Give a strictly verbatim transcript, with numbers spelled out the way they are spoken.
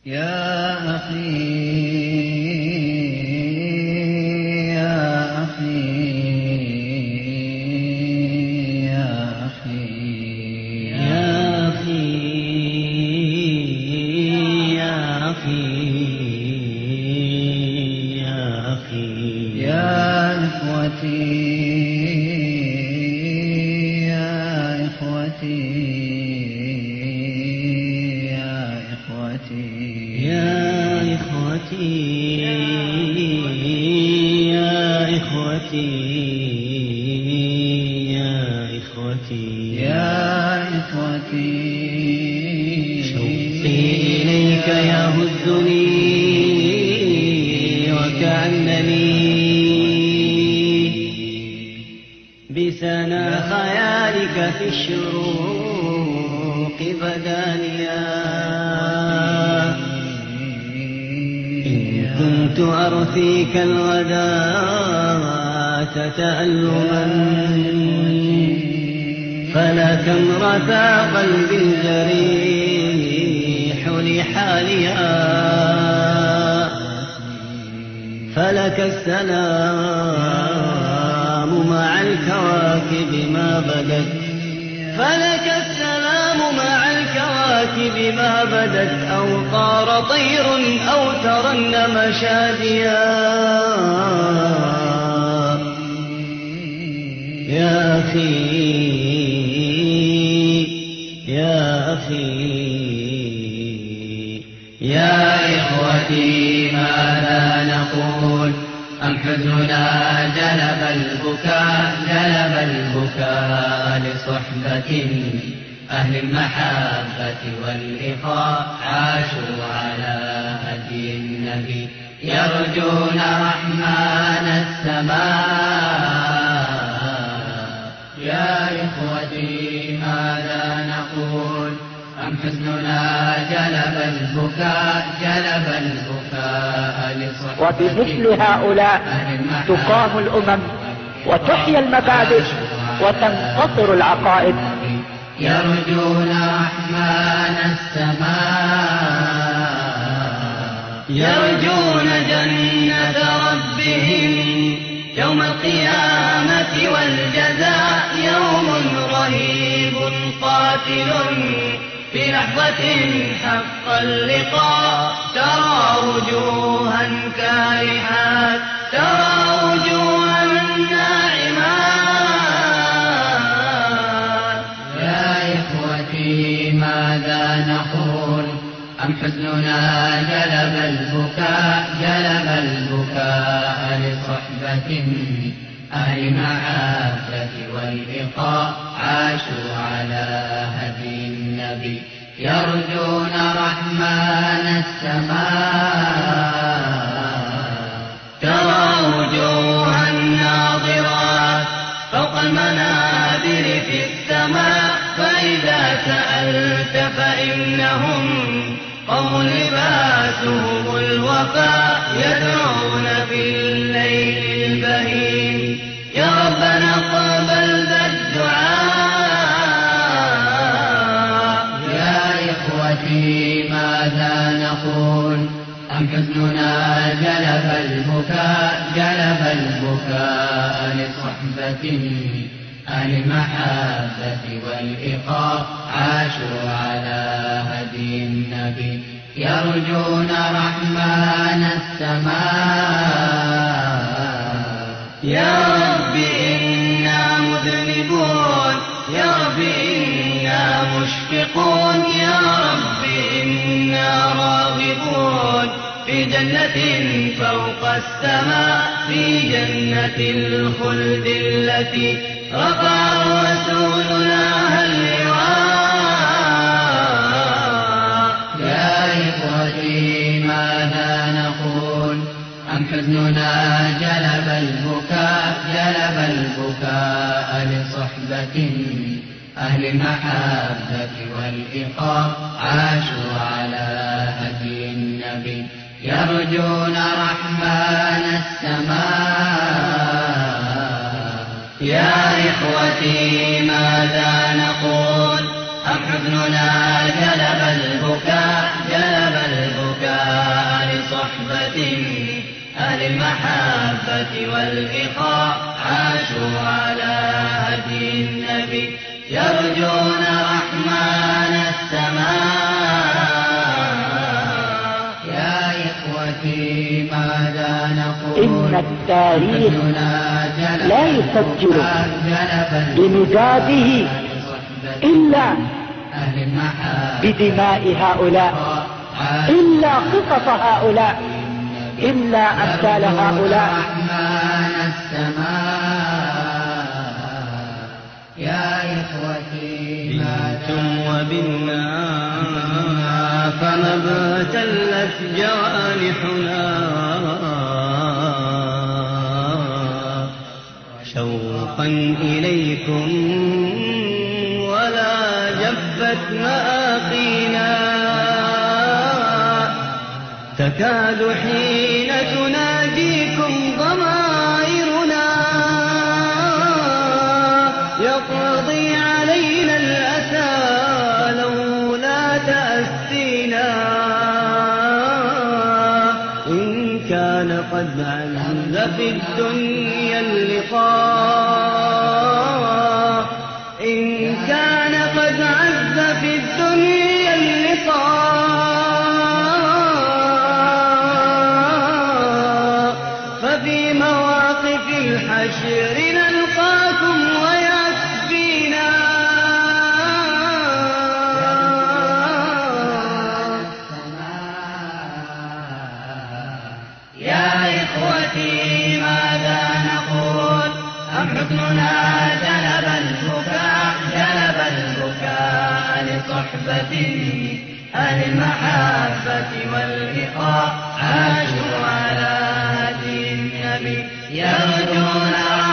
يا أخي يا أخي يا أخي يا أخي يا أخي يا أخي يا إخوتي يا إخوتي يا إخوتي يا إخوتي يا إخوتي يا إخوتي يا إخوتي شوقي إليك يهزني وكأنني بسنا خيالك في الشروق بدانيا كنت أرثيك الغداة تألما فلك امرتا قلبي الجريح لحاليا فلك السلام مع الكواكب ما بدت فلك السلام مع الكواكب ما بدت أو طار طير أو ترنم شاديا يا أخي يا أخي يا إخوتي ماذا نقول أم حزننا جلب البكاء جلب البكاء لصحبة أهل المحبة والإخاء عاشوا على هدي النبي يرجون رحمن السماء يا إخوتي ماذا نقول أم حزننا جلب البكاء جلب البكاء لصحبة وبمثل هؤلاء تقام الأمم وتحيا المبادئ وتنتصر العقائد. يرجون رحمن السماء يرجون جنة ربهم يوم القيامة والجزاء يوم رهيب قاتل في لحظة حق اللقاء ترى وجوها كارحات ترى وجوها ناعمات. يا إخوتي ماذا نقول أم حزننا جلب البكاء جلب البكاء لصحبة أهل المعافة والإخاء عاشوا على هدي النبي يرجون رحمن السماء. ترى وجوها ناظرات فوق المنابر في السماء فإذا سألت فإنهم قوم لباسهم الوفاء يدعون في الليل البهيم يا ربنا اقبل ذا الدعاء. يا إخوتي ماذا نقول أم حزننا جلب البكاء جلب البكاء لصحبة أهل المحبة والإخاء عاشوا على هدي النبي يرجون رحمن السماء. يا رب إنا مذنبون يا رب إنا مشفقون يا رب إنا راغبون في جنة فوق السماء في جنة الخلد التي رفع الرسول لها اللواء. يا إخوتي ماذا نقول أم حزننا جلب البكاء جلب البكاء لصحبة أهل المحبة والإخاء عاشوا على هدي النبي يرجون رحمن السماء. يا إخوتي ماذا نقول أم حزننا جلب البكاء جلب البكاء أهل المحبة والإخاء عاشوا على هدي النبي يرجون رحمن السماء. يا إخوتي ماذا نقول؟ إن التاريخ لا يسجل بمداده إلا بدماء هؤلاء، إلا قصص هؤلاء، إلا أمثال هؤلاء. يا إخوتي بنتم وبنا فما ابتلت جوانحنا شوقا إليكم ولا جفت مآقينا تكاد حين تناديكم ضمائرنا يقضي علينا الأسى لولا تأسينا إن كان قد عز في الدنيا اللقاء إن كان قد عز في الدنيا اللقاء ففي مواقف الحشر نلقاكم ويكفينا. يا إخوتي ماذا نقول؟ أم حزننا جلب البكاء جلب البكاء لصحبة أهل المحبة والإخاء عاشوا على هدي النبي يرجون